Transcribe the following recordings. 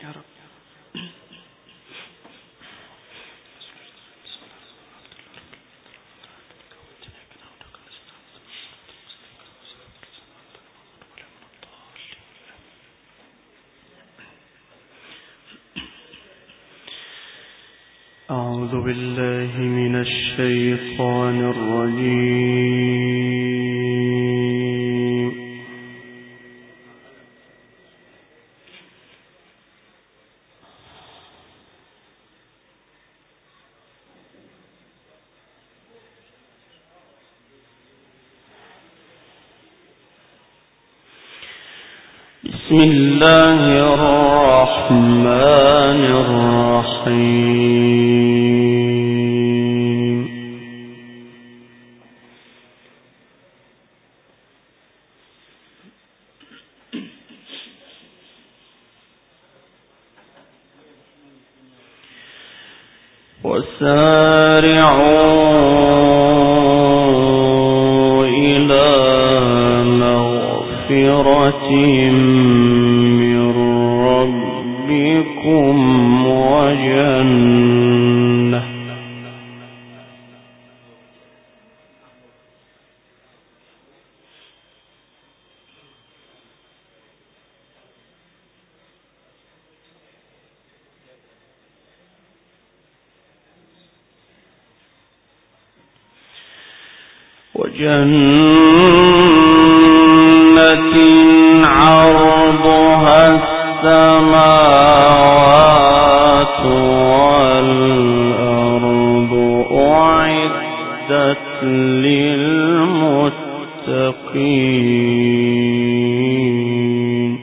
أعوذ بالله من الشيطان الرجيم. بسم الله الرحمن الرحيم. وسارعوا إلى مغفرة من ربكم وجنة عرضها السماوات والأرض أعدت للمتقين.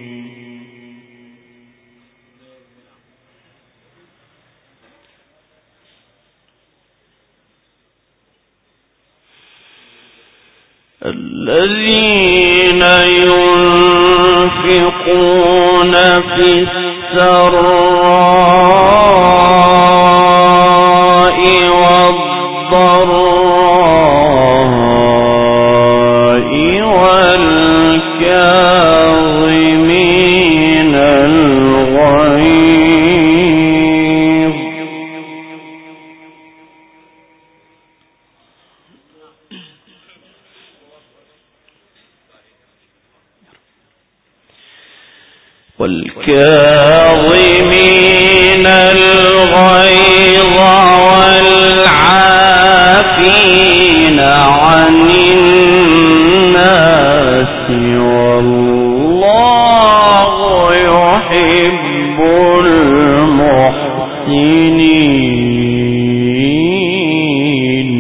الذين ينفقون في السراء والضراء والكاظمين الغيظ والعافين عن الناس والله يحب المحسنين.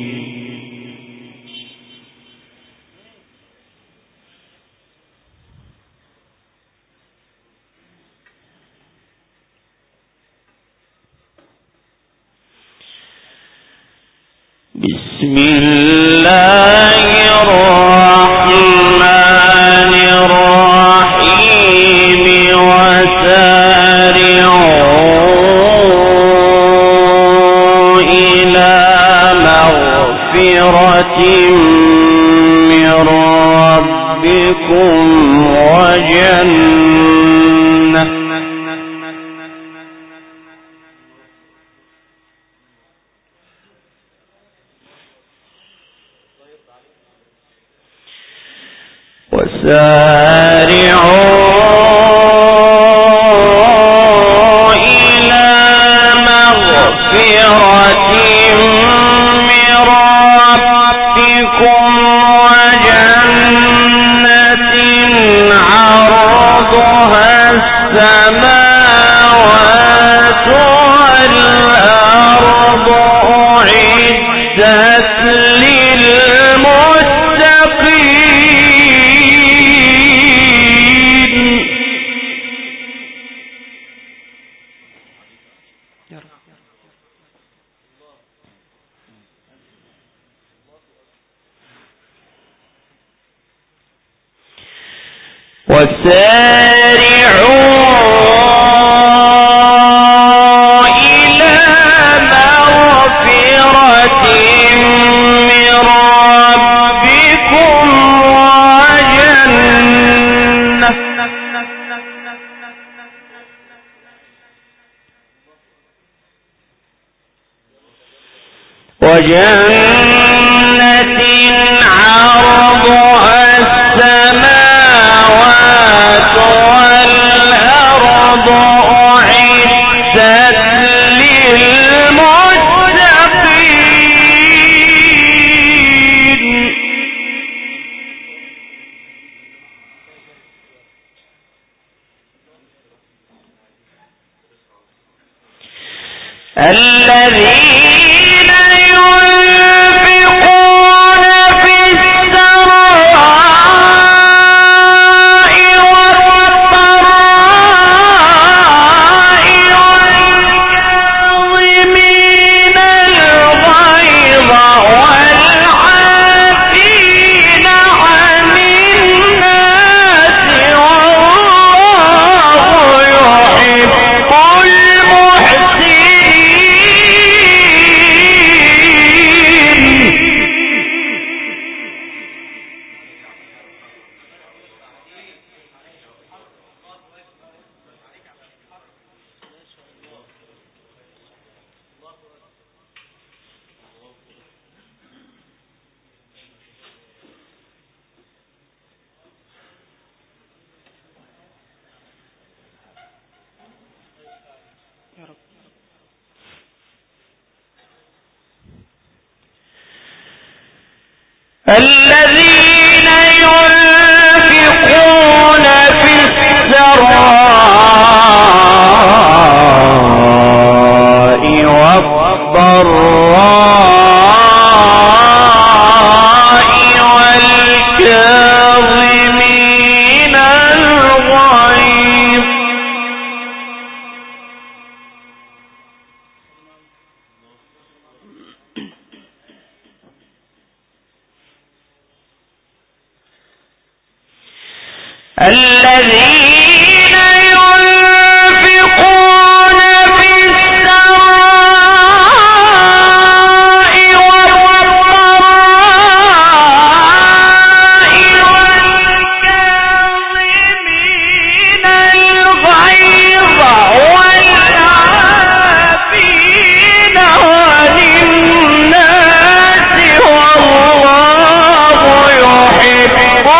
بسم الله الرحمن الرحيم. وسارعوا إلى مغفرة من ربكم وجنة إلى مغفرة من ربكم وجنة عرضها السماوات والأرض أعدت وسارعوا إلى مغفرة من ربكم وجنة وجنة عرضها السماوات والأرض أعدت للمتقين. الذين ينفقون في السراء والضراء والكاظمين الغيظ والعافين عن الناس والله يحب الذين ينفقون في السراء والضراء والكاظمين الغيظ. الذين ينفقون في السراء والضراء والكاظمين الغيظ والعافين عن الناس والله يحب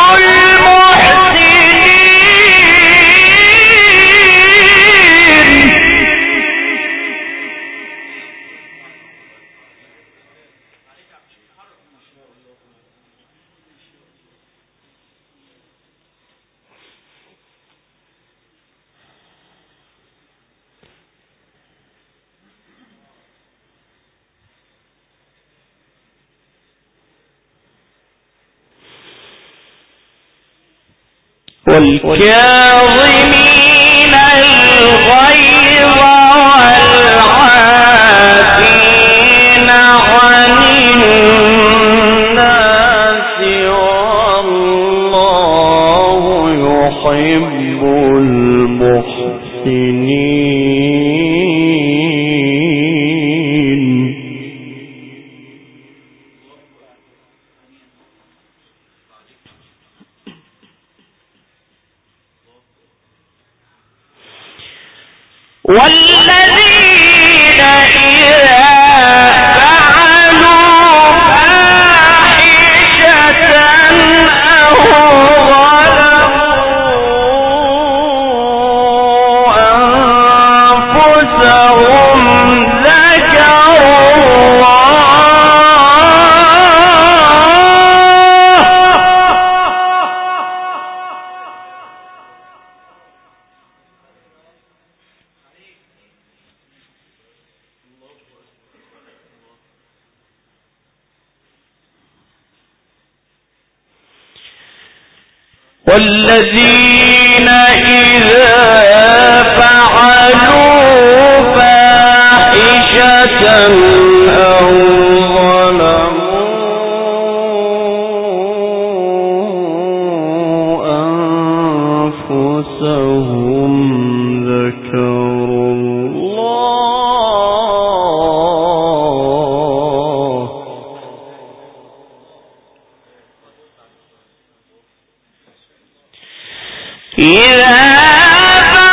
والكاظمين الغيظ والعافين عن الناس والله يحب المحسنين. والذين إذا فعلوا فاحشة أو ظلموا أنفسهم ذكروا والذين إذا فعلوا فاحشة أو ظلموا أنفسهم ذكروا الله إذا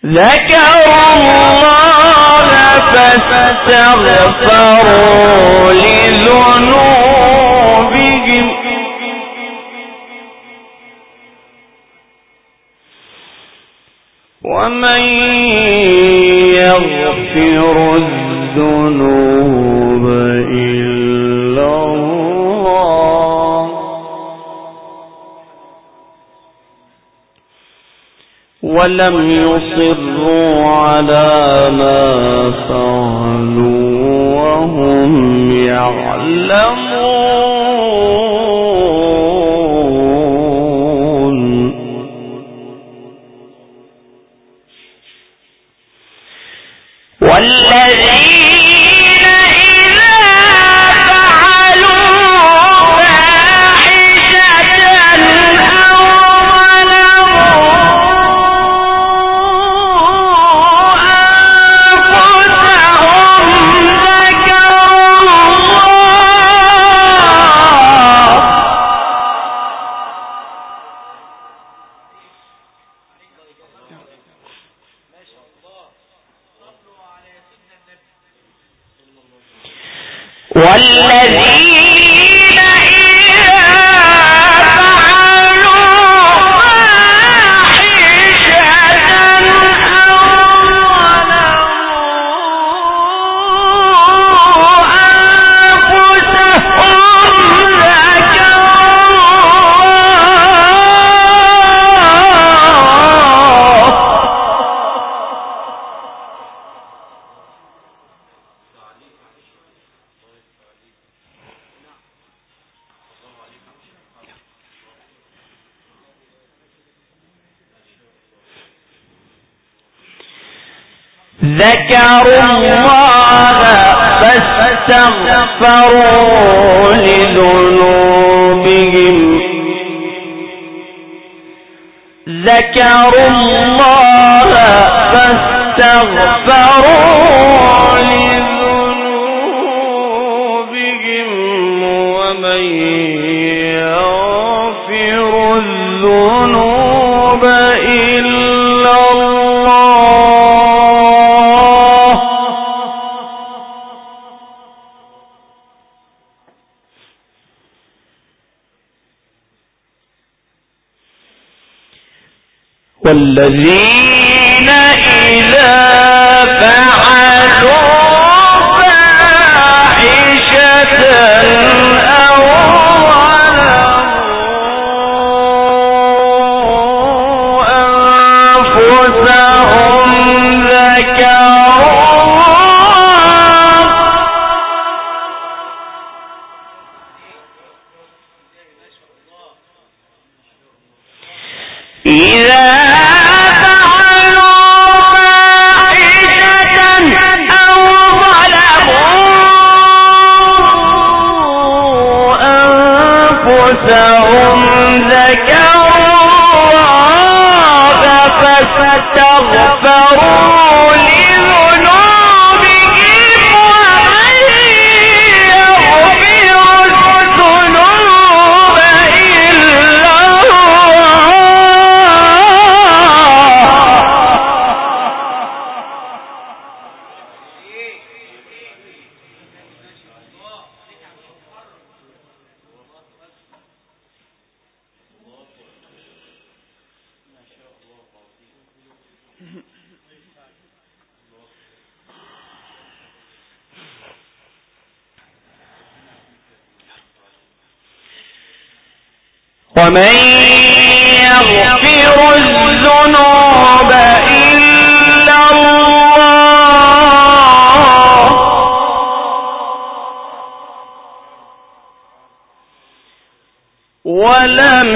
ذكروا الله فاستغفروا لذنوبهم ومن يغفر الذنوب إلا الله ولم يصروا على ما فعلوا وهم يعلمون والذين إذا فعلوا فاحشة أو والذين إذا فعلوا فاحشة أو ظلموا ذكروا الله فاستغفروا لذنوبهم ذكروا الله فاستغفروا لذنوبهم ومن يغفر الذنوب إلا الله والذين إذا فعلوا فاحشة أو ظلموا أنفسهم ذكروا إذا فاستغفروا لذنوبهم ومن يغفر الذنوب إلا ومن يغفر الذنوب إلا الله ولم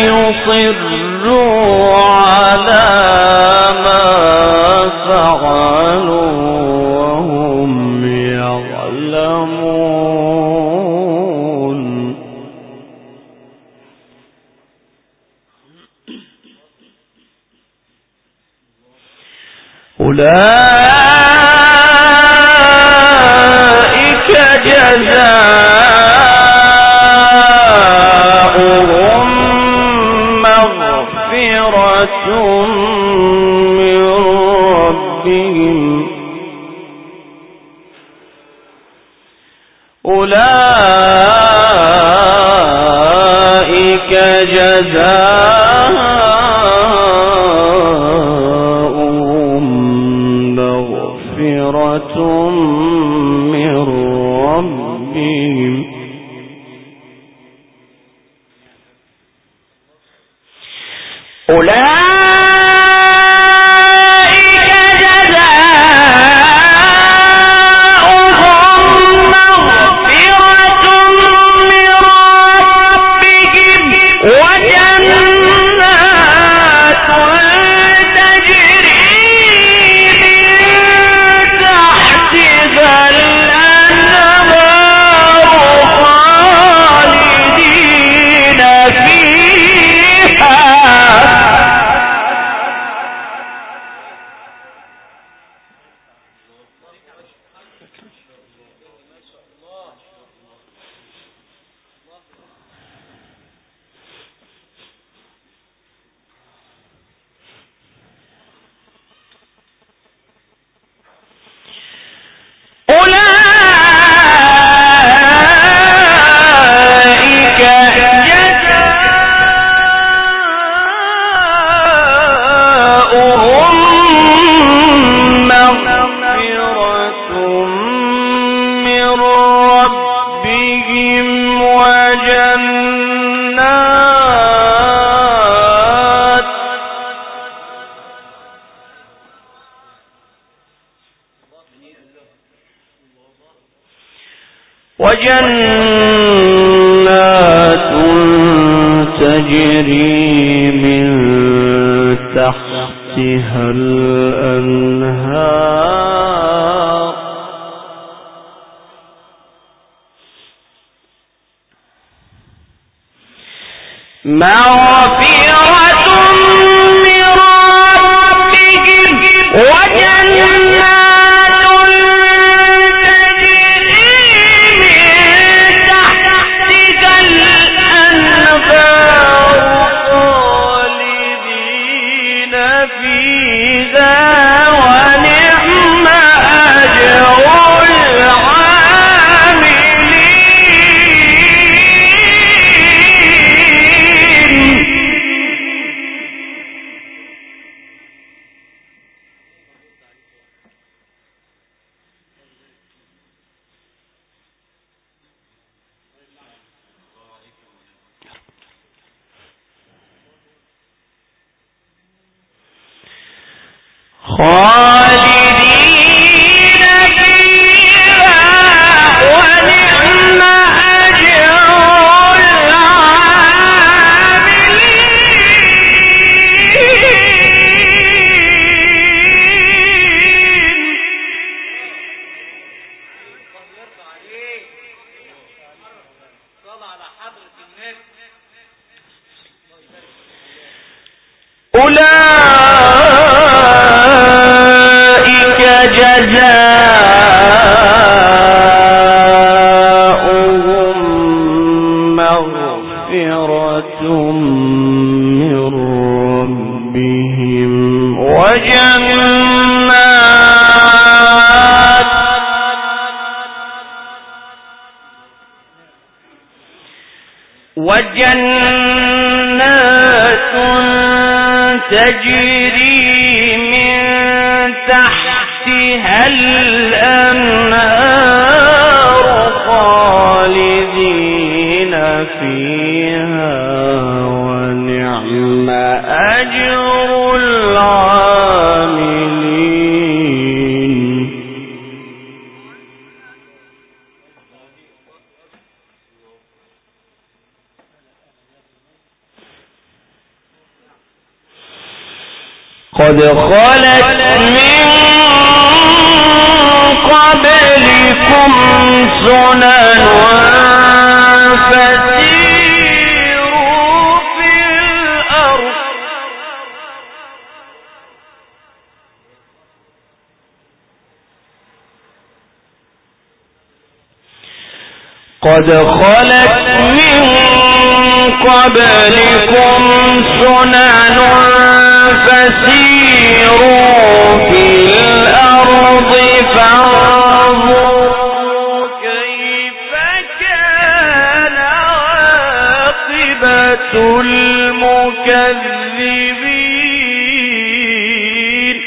يصروا على ما فعلوا وهم يعلمون أولئك جزاؤهم مغفرة من أولئك جزاؤهم مغفرة من ربهم وجنات تجري من تحتها الأنهار مغفرة من ربهم وجنات تجري من تحتها الأنهار خالدين فيها ونعم أجر خالدين فيها ونعم أجر أولئك جزاؤهم مغفرة من ربهم وجنات تجري من تحتها الأنهار خالدين فيها ونعم أجر العاملين قد خلت من قبلكم سنن فسيروا في الأرض قد خلت من قبلكم سنن فسيروا في الأرض فانظروا كيف المكذبين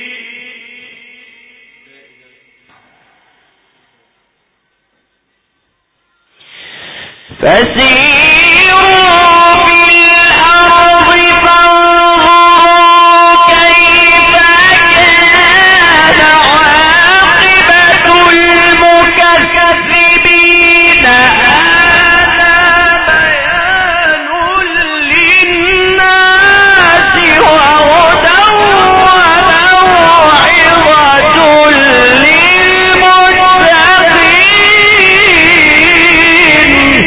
فسيروا في الأرض فانظروا كيف كان عاقبة المكذبين هذا بيان للناس وهدى وموعظة للمتقين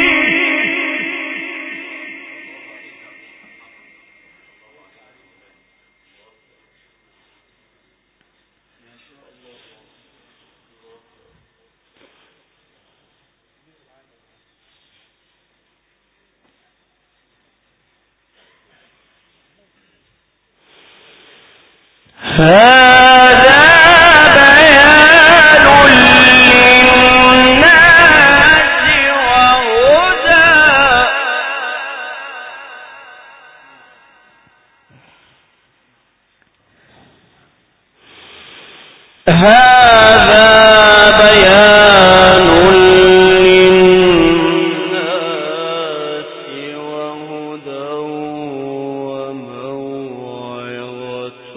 هذا بيان للناس وهدى هذا بيان للناس وهدى وموعظة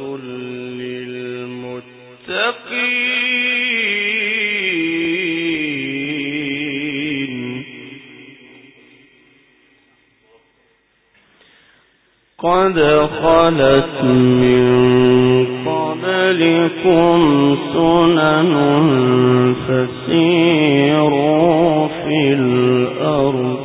للمتقين قد خلت من قبلكم سنن فسيروا في الأرض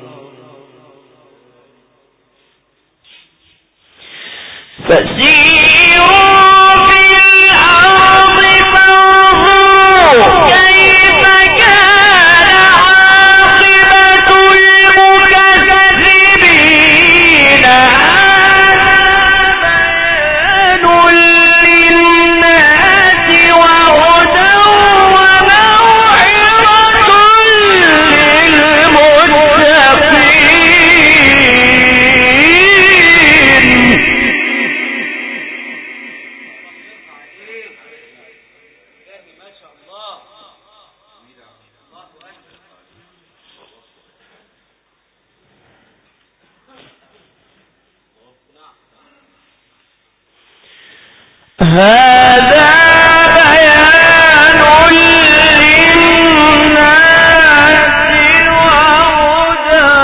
فانظروا كيف كان عاقبة المكذبين للناس وهدى وموعظة للمتقين هذا بيان للناس وهدى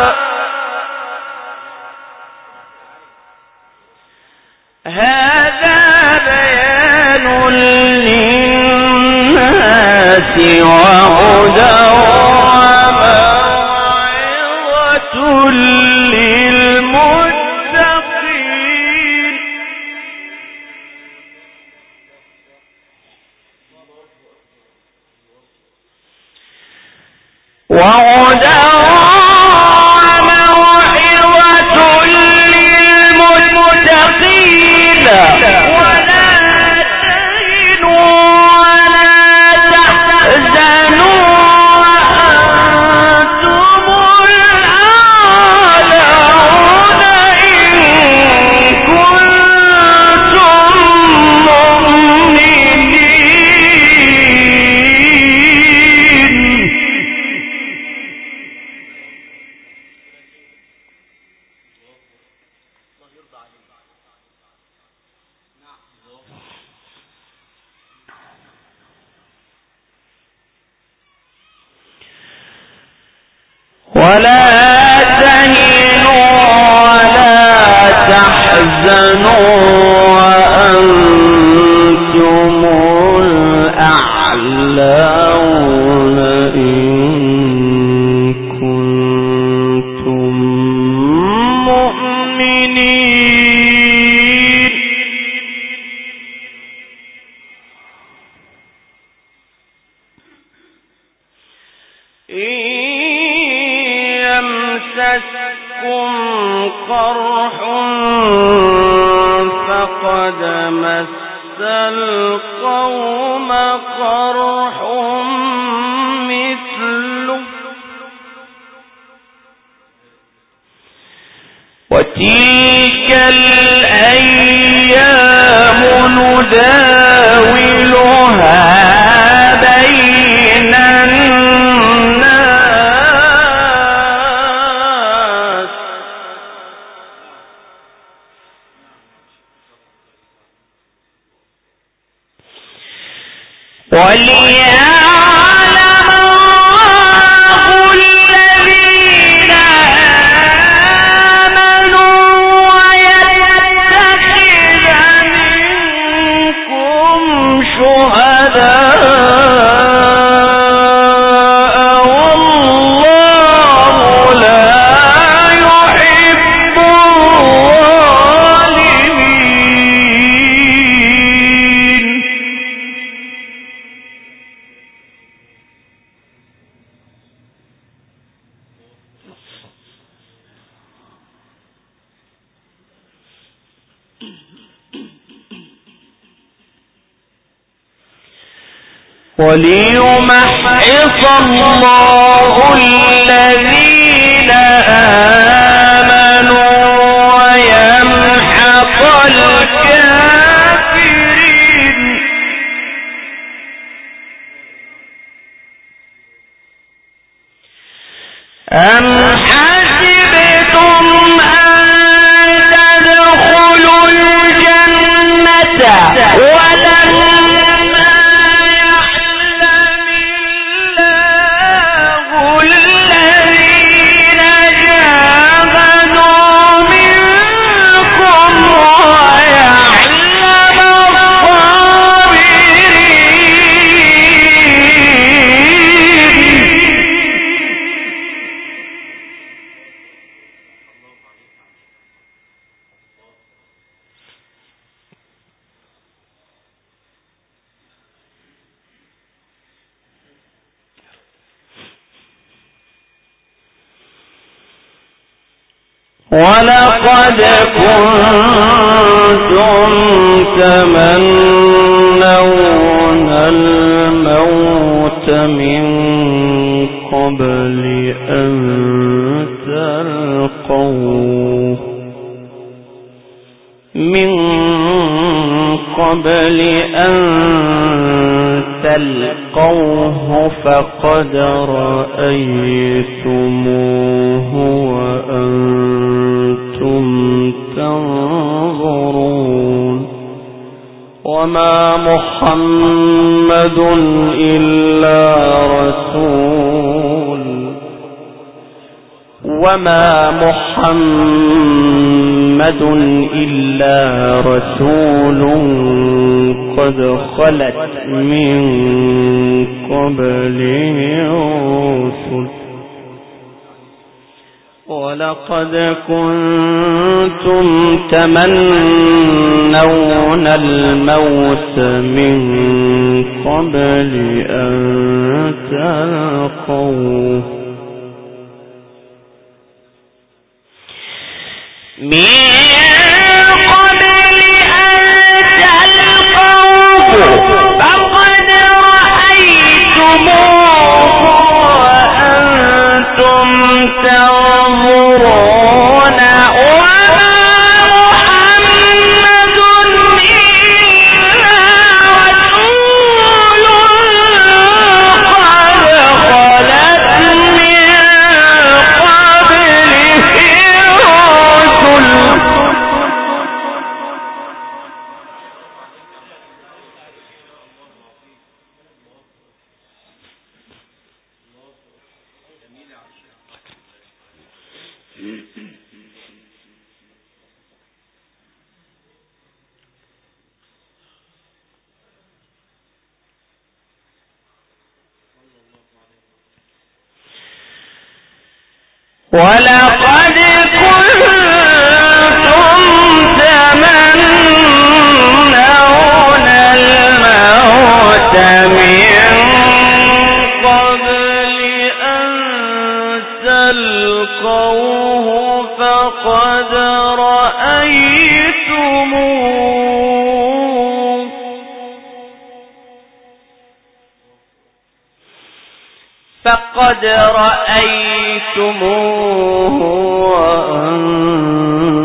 هذا بيان للناس وهدى وموعظة للمتقين وهدى وموعظة للمتقين ولا تهنوا ولا تحزنوا وأنتم الأعلون إن كنتم مؤمنين ولا تهنوا ولا تحزنوا وأنتم الأعلون إن كنتم مؤمنين يمسسكم قرح فقد مس القوم قرح مثله وتلك الأيام نداولها بين الناس وليعلم الله الذين آمنوا ويتخذ منكم شهداء والله لا يحب الظالمين. وليمحص الله الذين آمنوا ويمحق الكافرين. أم حسبتم أن تدخلوا الجنة ولما يعلم الله الذين جاهدوا منكم ويعلم الصابرين. ولقد كنتم تمنون الموت من قبل أن تلقوه فقد رأيتموه وأنتم تنظرون وما محمد إلا رسول قد خلت من قبله الرسل ولقد كنتم تمنون الموت من قبل أن تلقوه فقد رأيتموه وأنتم تنظرون وما محمد إلا رسول قد خلت من قبله الرسل ولقد كنتم تمنون الموت من قبل أن تلقوه فقد رأيتموه وأنتم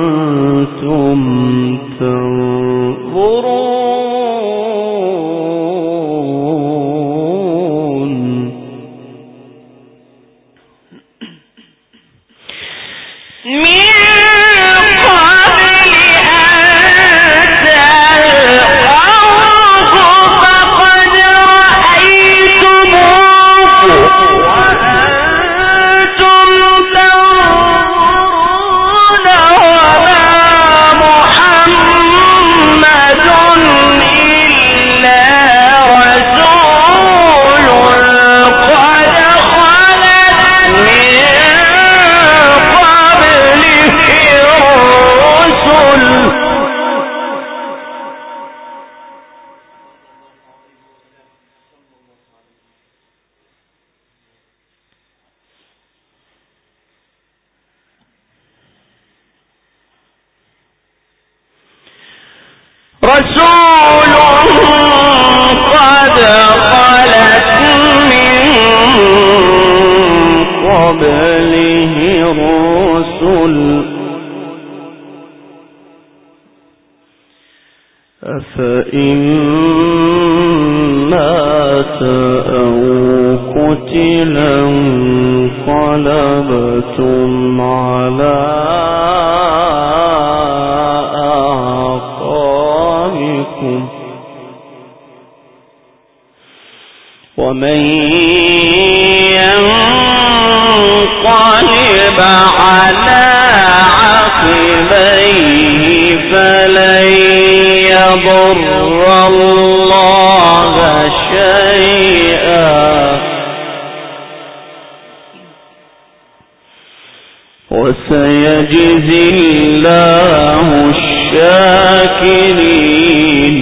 رسول قد خلت من قبله الرسل أفإن مات أو قتل انقلبتم على أعقابكم ومن ينقلب على عقبيه فلن يضر الله شيئا وسيجزي الله الشاكرين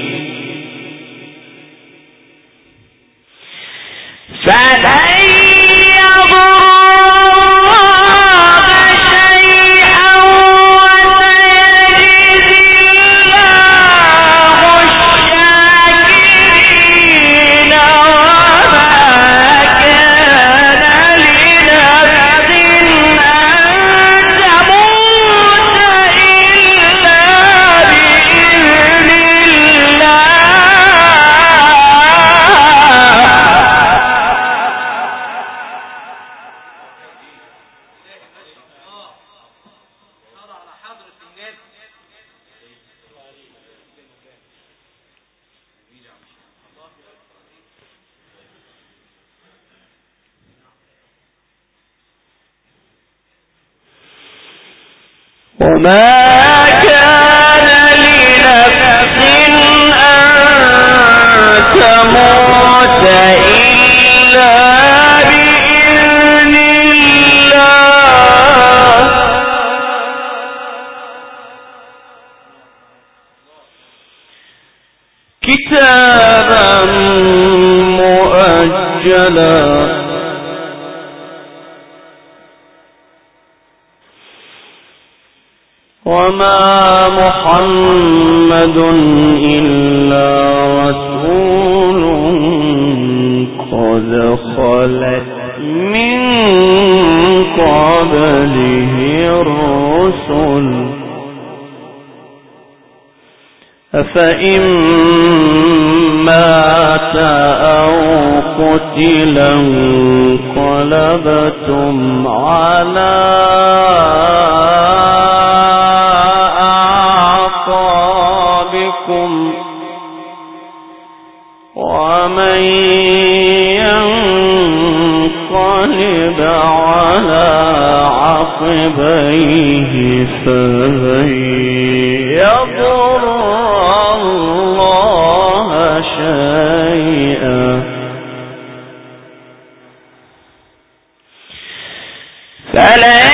فلن يضر الله شيئا وسيجزي الله الشاكرين وما كان لنفس أن تموت إلا بإذن الله وما كان لنفس أن تموت إلا بإذن الله كتابا مؤجلا وما محمد إلا رسول قد خلت من قبله الرسل أفإن مات أو قتل انقلبتم على أعقابكم ومن ينقلب على عقبيه فلن يضر الله شيئا فلن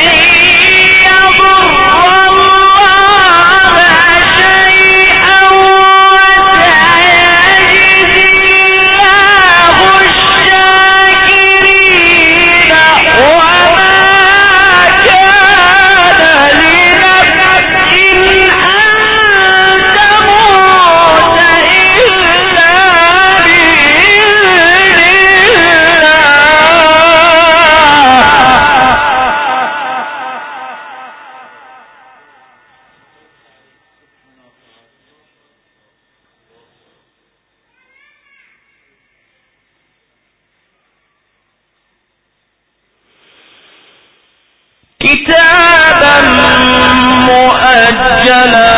كتابا مؤجلا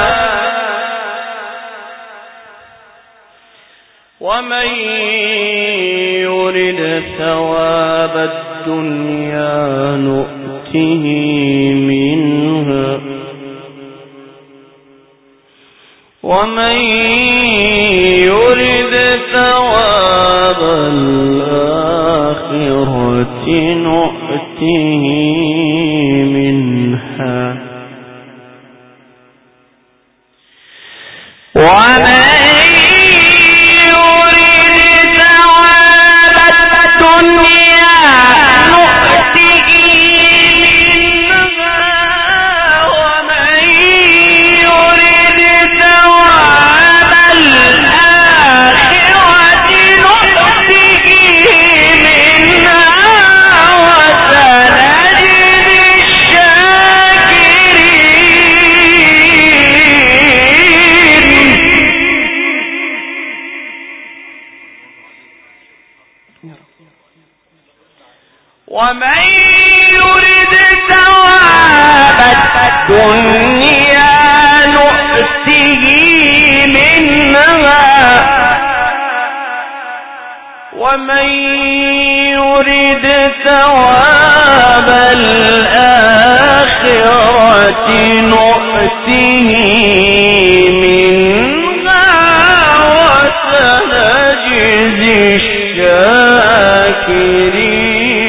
ومن يرد ثواب الدنيا نؤته منها ومن يرد ثواب الآخرة نؤته منها ومن ومن يرد ثواب الدنيا نؤته منها ومن يرد ثواب الآخرة نؤته منها وسنجزي الشاكرين.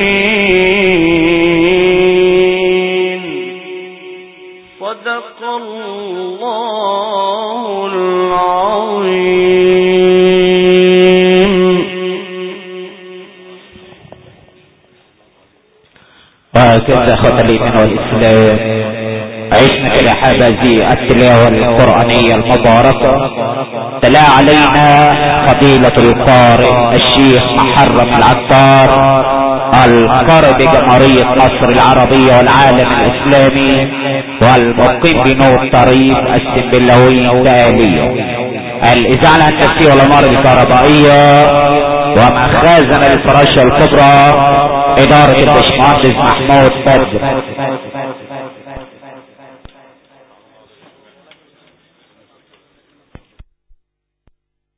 صدق الله العظيم. وهكذا أخوة الإيمان والإسلام عشنا إلى هذه التلاوة القرآنية المباركة. تلا علينا فضيلة القارئ الشيخ محرم العطار القارئ بجمهورية مصر العربية والعالم الإسلامي والمقيم بنور طريق السنبلاوي التالية الإذاعة الهندسية والأنوار الكهربائية ومخازن الفراشة الكبرى إدارة الباشمهندس محمود بدر